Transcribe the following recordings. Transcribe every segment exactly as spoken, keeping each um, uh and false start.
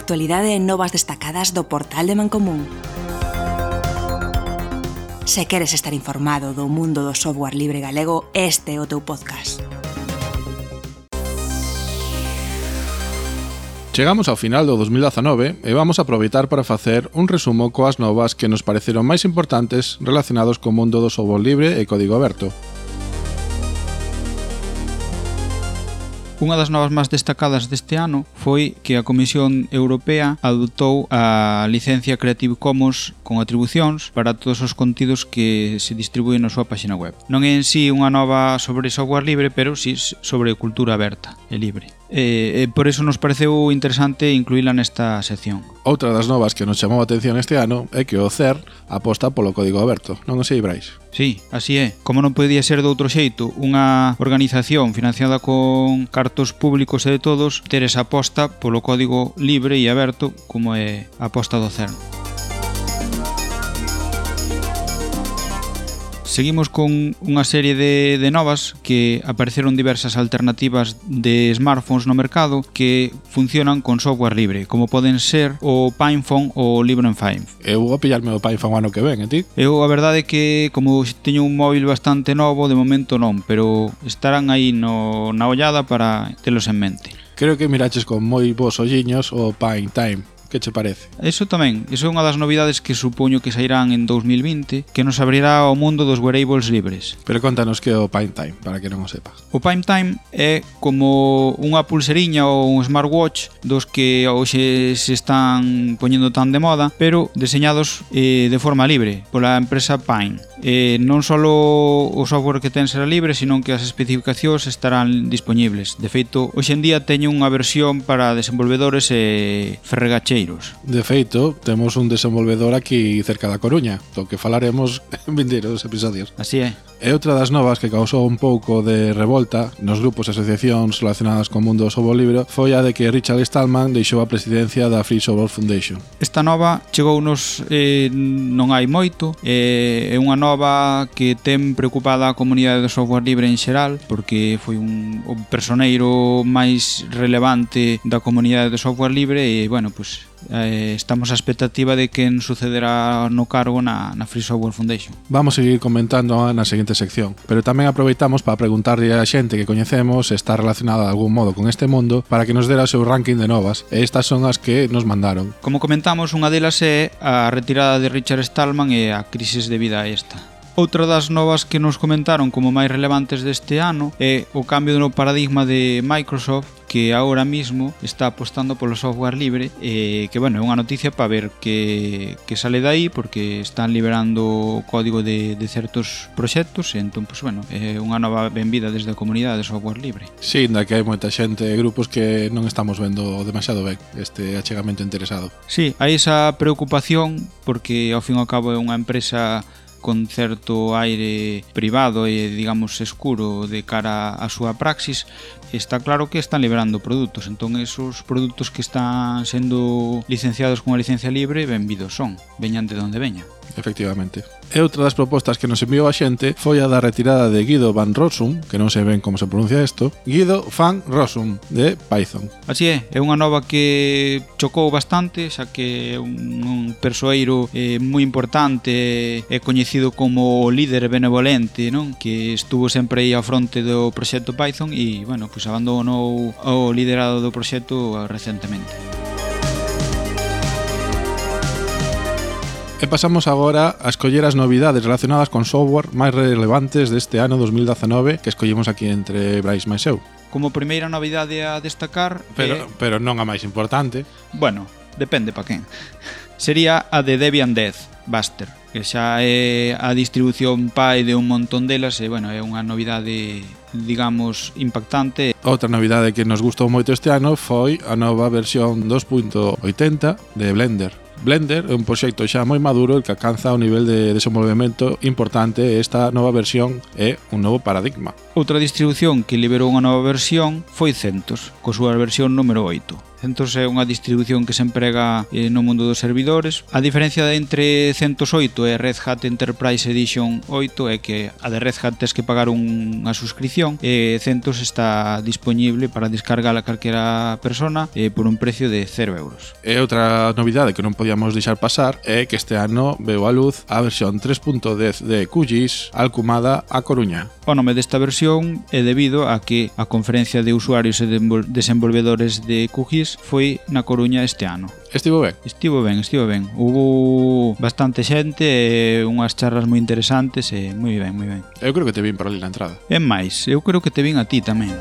actualidade e novas destacadas do portal de Mancomún. Se queres estar informado do mundo do software libre galego, este é o teu podcast. Chegamos ao final do dos mil dezanove e vamos aproveitar para facer un resumo coas novas que nos pareceron máis importantes relacionados co mundo do software libre e código aberto. Unha das novas máis destacadas deste ano foi que a Comisión Europea adoptou a licencia Creative Commons con atribucións para todos os contidos que se distribúen na súa página web. Non é en sí unha nova sobre software libre, pero sí sobre cultura aberta e libre. E, e por eso nos pareceu interesante incluíla nesta sección. Outra das novas que nos chamou a atención este ano é que o C E R aposta polo código aberto, non o sei, Brais? Sí, así é. Como non podía ser de outro xeito, unha organización financiada con cartos públicos e de todos ter esa aposta polo código libre e aberto como é a aposta do C E R. Seguimos con unha serie de, de novas que apareceron diversas alternativas de smartphones no mercado que funcionan con software libre, como poden ser o PinePhone ou o Librem cinco. Eu vou a pillarme o PinePhone ano que ven, e ti? Eu a verdade é que, como teño un móvil bastante novo, de momento non, pero estarán aí no, na ollada para telos en mente. Creo que miraches con moi bons olliños o PineTime. Que che parece? Eso tamén, iso é unha das novidades que supoño que sairán en dos mil vinte, que nos abrirá ao mundo dos wearables libres. Pero contanos que é o PineTime, para que non o sepa. O PineTime é como unha pulseriña ou un smartwatch dos que hoxe se están poñendo tan de moda, pero deseñados eh, de forma libre pola empresa Pine. Eh, non só o software que ten será libre, sino que as especificacións estarán disponibles. De feito, hoxe en día teño unha versión para desenvolvedores e ferregacheiros. De feito, temos un desenvolvedor aquí cerca da Coruña, do que falaremos en vindeiros episodios. Así é. E outra das novas que causou un pouco de revolta nos grupos e asociacións relacionadas co mundo do software libre foi a de que Richard Stallman deixou a presidencia da Free Software Foundation. Esta nova chegounos eh, non hai moito, eh, é unha nova que ten preocupada a comunidade do software libre en xeral, porque foi un, un personeiro máis relevante da comunidade do software libre e, bueno, pues eh, estamos á expectativa de quen sucederá no cargo na, na Free Software Foundation. Vamos seguir comentando na seguinte sección, pero tamén aproveitamos para preguntarle a xente que coñecemos se está relacionada de algún modo con este mundo para que nos dera o seu ranking de novas, e estas son as que nos mandaron. Como comentamos, unha delas é a retirada de Richard Stallman e a crisis debido a esta. Outra das novas que nos comentaron como máis relevantes deste ano é o cambio no paradigma de Microsoft, que agora mismo está apostando polo software libre e que, bueno, é unha noticia para ver que, que sale dai, porque están liberando o código de, de certos proxectos e entón, pues, bueno, é unha nova benvida desde a comunidade de software libre. Sí, ainda que hai moita xente e grupos que non estamos vendo demasiado ben este achegamento interesado. Sí, hai esa preocupación porque ao fin e ao cabo é unha empresa con certo aire privado e, digamos, escuro de cara á súa praxis. Está claro que están liberando produtos, entón esos produtos que están sendo licenciados con a licencia libre, benvidos son, veñan de onde veña. Efectivamente. E outra das propostas que nos enviou a xente foi a da retirada de Guido van Rossum, que non sei ben como se pronuncia isto, Guido van Rossum, de Python. Así é, é unha nova que chocou bastante, xa que é un, un persoeiro eh, moi importante e coñecido como o líder benevolente, non? Que estuvo sempre aí ao fronte do proxecto Python e, bueno, pois abandonou o liderado do proxecto recentemente. E pasamos agora a escoller as novidades relacionadas con software máis relevantes deste ano dos mil dezanove que escollemos aquí entre Brais máis eu. Como primeira novidade a destacar... Pero, eh, pero non a máis importante. Bueno, depende pa quen. Sería a de Debian Death Buster, que xa é a distribución pai de un montón delas e, bueno, é unha novidade, digamos, impactante. Outra novidade que nos gustou moito este ano foi a nova versión dos punto oitenta de Blender. Blender é un proxecto xa moi maduro e que alcanza un nivel de desenvolvemento importante e esta nova versión é un novo paradigma. Outra distribución que liberou unha nova versión foi CentOS, co súa versión número oito. CentOS é unha distribución que se emprega eh, no mundo dos servidores. A diferencia entre CentOS oito e Red Hat Enterprise Edition oito é que a de Red Hat tes que pagar unha suscripción e CentOS está disponible para descargar a calquera persona eh, por un precio de cero euros. E outra novidade que non podíamos deixar pasar é que este ano veu a luz a versión tres punto dez de Q G I S alcumada a Coruña. O nome desta versión é debido a que a conferencia de usuarios e desenvolvedores de Q G I S foi na Coruña este ano. Estivo ben? Estivo ben, estivo ben. Hubo bastante xente e unhas charlas moi interesantes e moi ben, moi ben. Eu creo que te vin por ali na entrada. E máis, eu creo que te vin a ti tamén.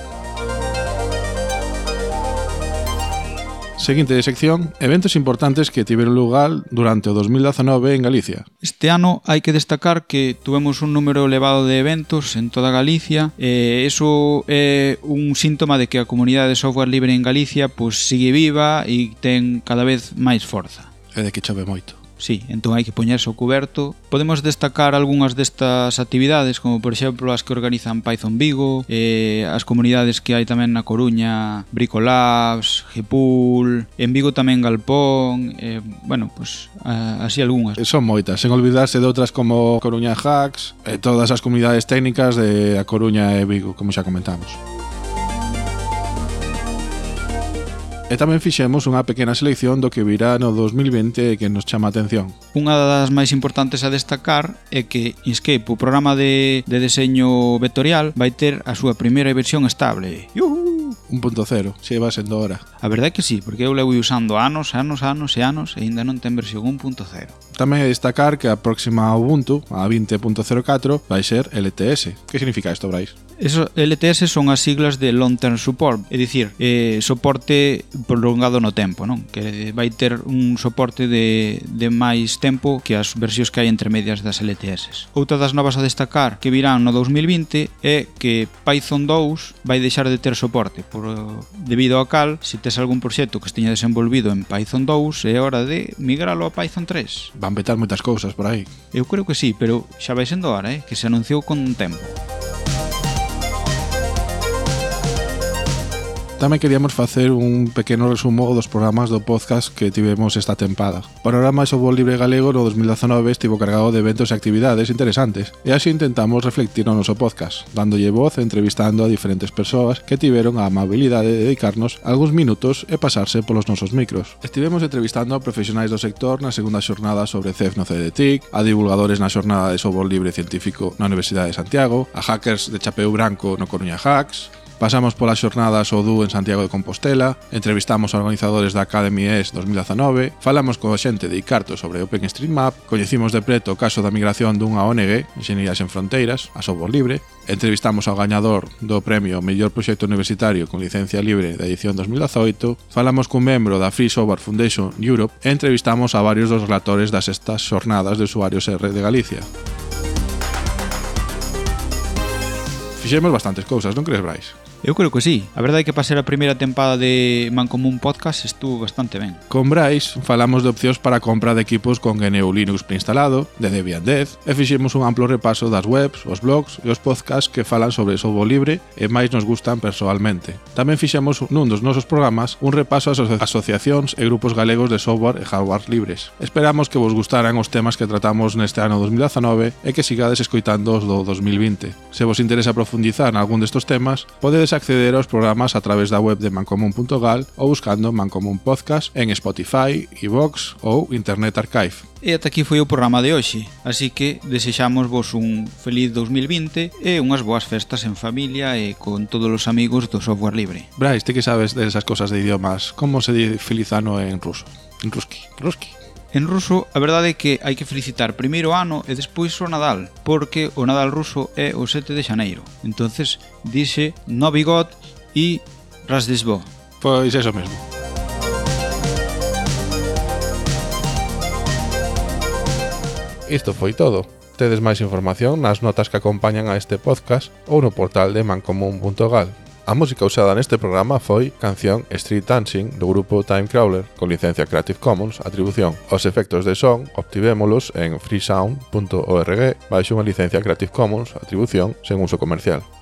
Seguinte sección, eventos importantes que tiveron lugar durante o dos mil dezanove en Galicia. Este ano hai que destacar que tuvemos un número elevado de eventos en toda Galicia e iso é un síntoma de que a comunidade de software libre en Galicia pues, sigue viva e ten cada vez máis forza. E de que chove moito. Sí, entón hai que poñerse ao cuberto. Podemos destacar algunhas destas actividades, como por exemplo as que organizan Python Vigo, eh, as comunidades que hai tamén na Coruña, Bricolabs, Gpool, en Vigo tamén Galpón, eh, bueno, pues a, así algunhas. Son moitas, sen olvidarse de outras como Coruña Hacks e todas as comunidades técnicas de a Coruña e Vigo, como xa comentamos. E tamén fixemos unha pequena selección do que virá no dos mil vinte que nos chama a atención. Unha das máis importantes a destacar é que Inkscape, o programa de, de deseño vectorial, vai ter a súa primeira versión estable. ¡Yuhu! un punto cero, se va sendo hora. A verdade é que sí, porque eu levo usando anos, anos, anos e anos e ainda non ten versión un punto cero. Tamén é destacar que a próxima Ubuntu, a vinte punto cero catro, vai ser L T S. Que significa isto, Brais? Eso, L T S son as siglas de Long Term Support, é dicir, eh, soporte prolongado no tempo, non? Que vai ter un soporte de, de máis tempo que as versións que hai entre medias das L T S. Outra das novas a destacar que virán no dos mil vinte é que Python dous vai deixar de ter soporte, por, debido ao cal, se tes algún proxecto que esteña desenvolvido en Python dous, é hora de migralo a Python tres. Van vetar moitas cousas por aí. Eu creo que sí, pero xa vai sendo hora, eh? Que se anunciou con un tempo. Tamén queríamos facer un pequeno resumo dos programas do podcast que tivemos esta tempada. O Panorama de Software Libre Galego no dos mil dezanove estivo cargado de eventos e actividades interesantes, e así intentamos reflectir no noso podcast, dándolle voz e entrevistando a diferentes persoas que tiveron a amabilidade de dedicarnos algúns minutos e pasarse polos nosos micros. Estivemos entrevistando a profesionais do sector na segunda xornada sobre C E F no C D T I C, a divulgadores na xornada de Software Libre Científico na Universidade de Santiago, a hackers de chapeu branco no Coruña Hacks. Pasamos polas xornadas O D U en Santiago de Compostela, entrevistamos a organizadores da Academy E S dos mil dezanove, falamos coa xente de Icarto sobre OpenStreetMap, coñecimos de preto o caso da migración dunha O N G, Enxeñerías Sen Fronteiras, a software libre, entrevistamos ao gañador do premio Mellor Proxecto Universitario con licencia libre da edición dos mil dezoito, falamos cun membro da Free Software Foundation Europe e entrevistamos a varios dos relatores das estas xornadas de usuarios R de Galicia. Fixemos bastantes cousas, non crees, Brais? Eu creo que sí. A verdade é que para ser a primeira tempada de Mancomún Podcast estuvo bastante ben. Con Brais falamos de opcións para a compra de equipos con G N U Linux preinstalado, de Debian Dev, e fixemos un amplo repaso das webs, os blogs e os podcasts que falan sobre software libre e máis nos gustan persoalmente. Tamén fixemos nun dos nosos programas un repaso ás asociacións e grupos galegos de software e hardware libres. Esperamos que vos gustaran os temas que tratamos neste ano dos mil dezanove e que sigades escoitando os do dos mil vinte. Se vos interesa profundizar en algún destos temas, podedes acceder aos programas a través da web de mancomún punto gal ou buscando Mancomún Podcast en Spotify, iVoox ou Internet Archive. E ata aquí foi o programa de hoxe, así que desexamos vos un feliz dos mil vinte e unhas boas festas en familia e con todos os amigos do software libre. Brais, ti que sabes desas cosas de idiomas, como se di feliz ano en ruso? En ruski, ruski. En ruso, a verdade é que hai que felicitar primeiro o ano e despois o Nadal, porque o Nadal ruso é o sete de xaneiro. Entonces, dixe Novi God e Rождество. Pois eso mesmo. Isto foi todo. Tedes máis información nas notas que acompañan a este podcast ou no portal de mancomún punto gal. A música usada neste programa foi canción Street Dancing do grupo Timecrawler con licencia Creative Commons atribución. Os efectos de son obtivémolos en freesound punto org baixo unha licencia Creative Commons atribución sen uso comercial.